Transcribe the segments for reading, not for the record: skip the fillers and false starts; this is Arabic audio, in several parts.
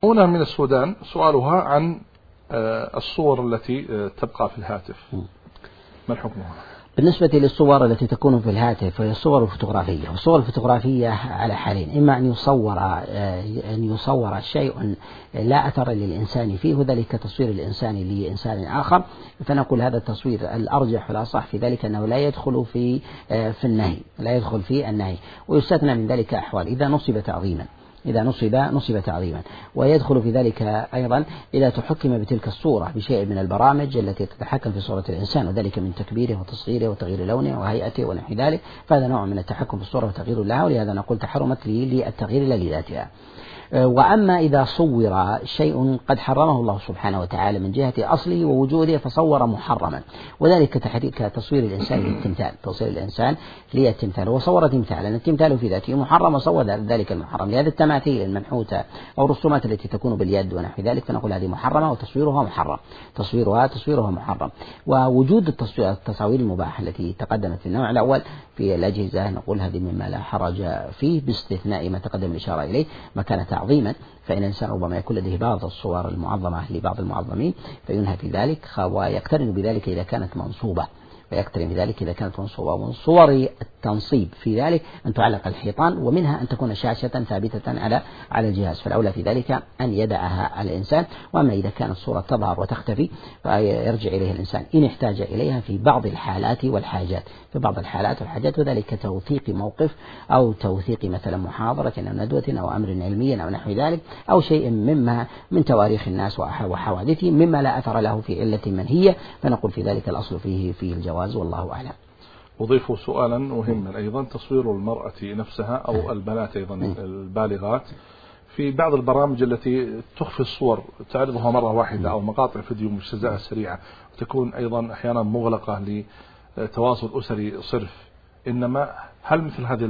هنا من السودان سؤالها عن الصور التي تبقى في الهاتف، ما حكمها؟ بالنسبة للصور التي تكون في الهاتف فهي الصور الفوتوغرافية، والصور الفوتوغرافية على حالين: إما أن يصور شيء لا أثر للإنسان فيه، وذلك تصوير الإنسان لإنسان آخر، فنقول هذا التصوير الأرجح والأصح في ذلك أنه لا يدخل في النهي، لا يدخل في النهي، ويستثنى من ذلك أحوال: إذا نصب تعظيما، إذا نصب تعظيما، ويدخل في ذلك أيضا إذا تحكم بتلك الصورة بشيء من البرامج التي تتحكم في صورة الإنسان، وذلك من تكبيره وتصغيره وتغيير لونه وهيئته ونحو ذلك، فهذا نوع من التحكم في الصورة وتغيير لها، ولهذا نقول تحرمت للتغيير لا لذاتها. وأما إذا صور شيء قد حرمه الله سبحانه وتعالى من جهة أصله ووجوده فصور محرما، وذلك كتصوير الإنسان للتمثال، تصوير الإنسان للتمثال، وصور تمثال لأن التمثال في ذاته محرم وصور ذلك المحرم، لهذا التماثيل المنحوتة أو الرسومات التي تكون باليد ونحو ذلك فنقول هذه محرمة وتصويرها محرم، تصويرها محرم. ووجود التصاوير المباحة التي تقدمت في النوع الأول في الأجهزة نقول هذه مما لا حرج فيه، باستثناء ما تقدم الإشارة إليه ما كان تعظيما، فإن الإنسان ربما يكون لديه بعض الصور المعظمة لبعض المعظمين فينهى في ذلك، ويقترن بذلك إذا كانت منصوبة، ومن صور التنصيب في ذلك أن تعلق الحيطان، ومنها أن تكون شاشة ثابتة على الجهاز، فالأولى في ذلك أن يدعها الإنسان. وأما إذا كانت الصورة تظهر وتختفي فيرجع إليها الإنسان إن احتاج إليها في بعض الحالات والحاجات، وذلك توثيق موقف أو توثيق مثلا محاضرة أو ندوة أو أمر علمي أو نحو ذلك، أو شيء مما من تواريخ الناس وحوادثهم مما لا أثر له في علة منهية، فنقول في ذلك الأصل فيه الجواز، والله أعلم. أضيف سؤالا مهما أيضا: تصوير المرأة نفسها أو البنات أيضا البالغات في بعض البرامج التي تخفي الصور، تعرضها مرة واحدة أو مقاطع فيديو مجتزأة سريعة، وتكون أيضا أحيانا مغلقة لتواصل أسري صرف، إنما هل مثل هذه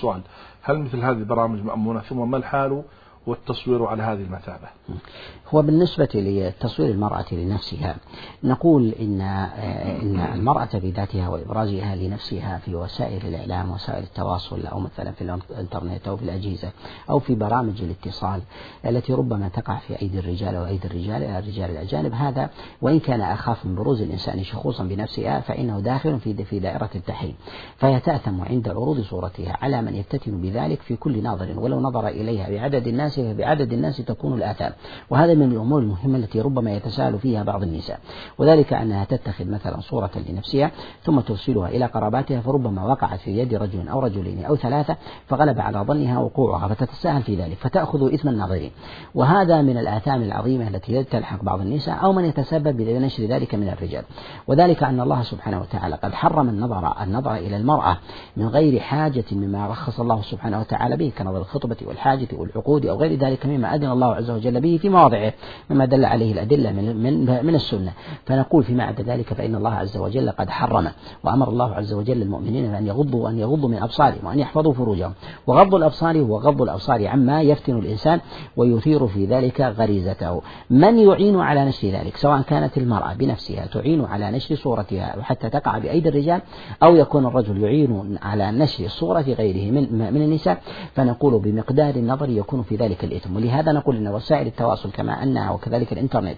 البرامج مأمونة؟ ثم ما الحال والتصوير على هذه المثابة؟ هو بالنسبة لتصوير المرأة لنفسها نقول إن المرأة بذاتها وإبراجها لنفسها في وسائل الإعلام وسائل التواصل، أو مثلا في الإنترنت أو في الأجهزة أو في برامج الاتصال التي ربما تقع في أيدي الرجال وأيدي الرجال الأجانب، هذا وإن كان أخاف من بروز الإنسان شخوصا بنفسها فإنه داخل في دائرة التحريم، فيتأثم عند عروض صورتها على من يفتتن بذلك في كل ناظر، ولو نظر إليها بعدد الناس تكون الآثام. وهذا من الأمور المهمة التي ربما يتساهل فيها بعض النساء، وذلك أنها تتخذ مثلا صورة لنفسها ثم ترسلها إلى قراباتها، فربما وقعت في يد رجل أو رجلين أو ثلاثة فغلب على ظنها وقوعها فتتساهل في ذلك فتأخذ إثم الناظرين، وهذا من الآثام العظيمة التي تلحق بعض النساء أو من يتسبب بنشر ذلك من الرجال. وذلك أن الله سبحانه وتعالى قد حرم النظر إلى المرأة من غير حاجة مما رخص الله سبحانه وتعالى به، كنظر الخطبة والحاجة والعقود أو غير ذلك مما أذن الله عز وجل به في مواضعه مما دل عليه الأدلة من السنة. فنقول فيما عدا ذلك فإن الله عز وجل قد حرم، وأمر الله عز وجل المؤمنين أن يغضوا من أبصارهم وأن يحفظوا فروجهم، وغض الأبصار هو غض الأبصار عما يفتن الإنسان ويثير في ذلك غريزته. من يعين على نشر ذلك سواء كانت المرأة بنفسها تعين على نشر صورتها وحتى تقع بأيدي الرجال، أو يكون الرجل يعين على نشر صورة غيره من النساء، فنقول بمقدار النظر يكون في ذلك الإثم. ولهذا نقول إن وسائل التواصل كما أنها وكذلك الإنترنت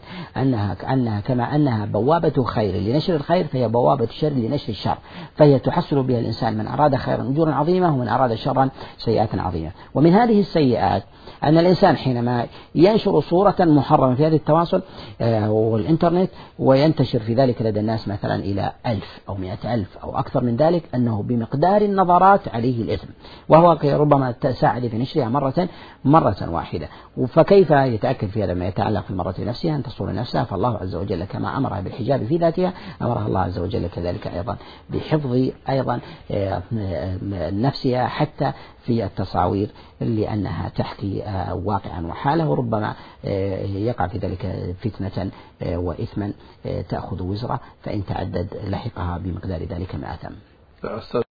كما أنها بوابة خير لنشر الخير فهي بوابة شر لنشر الشر، فهي تحصل بها الإنسان من أراد خيرا أجورا عظيمة ومن أراد شرا سيئات عظيمة. ومن هذه السيئات أن الإنسان حينما ينشر صورة محرمة في هذه التواصل والإنترنت وينتشر في ذلك لدى الناس مثلا إلى 1000 أو 100,000 أو أكثر من ذلك، أنه بمقدار النظرات عليه الإثم، وهو ربما ساعد في نشرها مرة واحدة. فكيف يتأكد في هذا ما يتعلق في المرأة نفسها أن تصور نفسها؟ فالله عز وجل كما أمرها بالحجاب في ذاتها أمرها الله عز وجل كذلك أيضا بحفظ نفسها حتى في التصاوير، لأنها تحكي واقعا وحاله، وربما يقع في ذلك فتنة وإثما تأخذ وزره، فإن تعدد لحقها بمقدار ذلك ما أثم.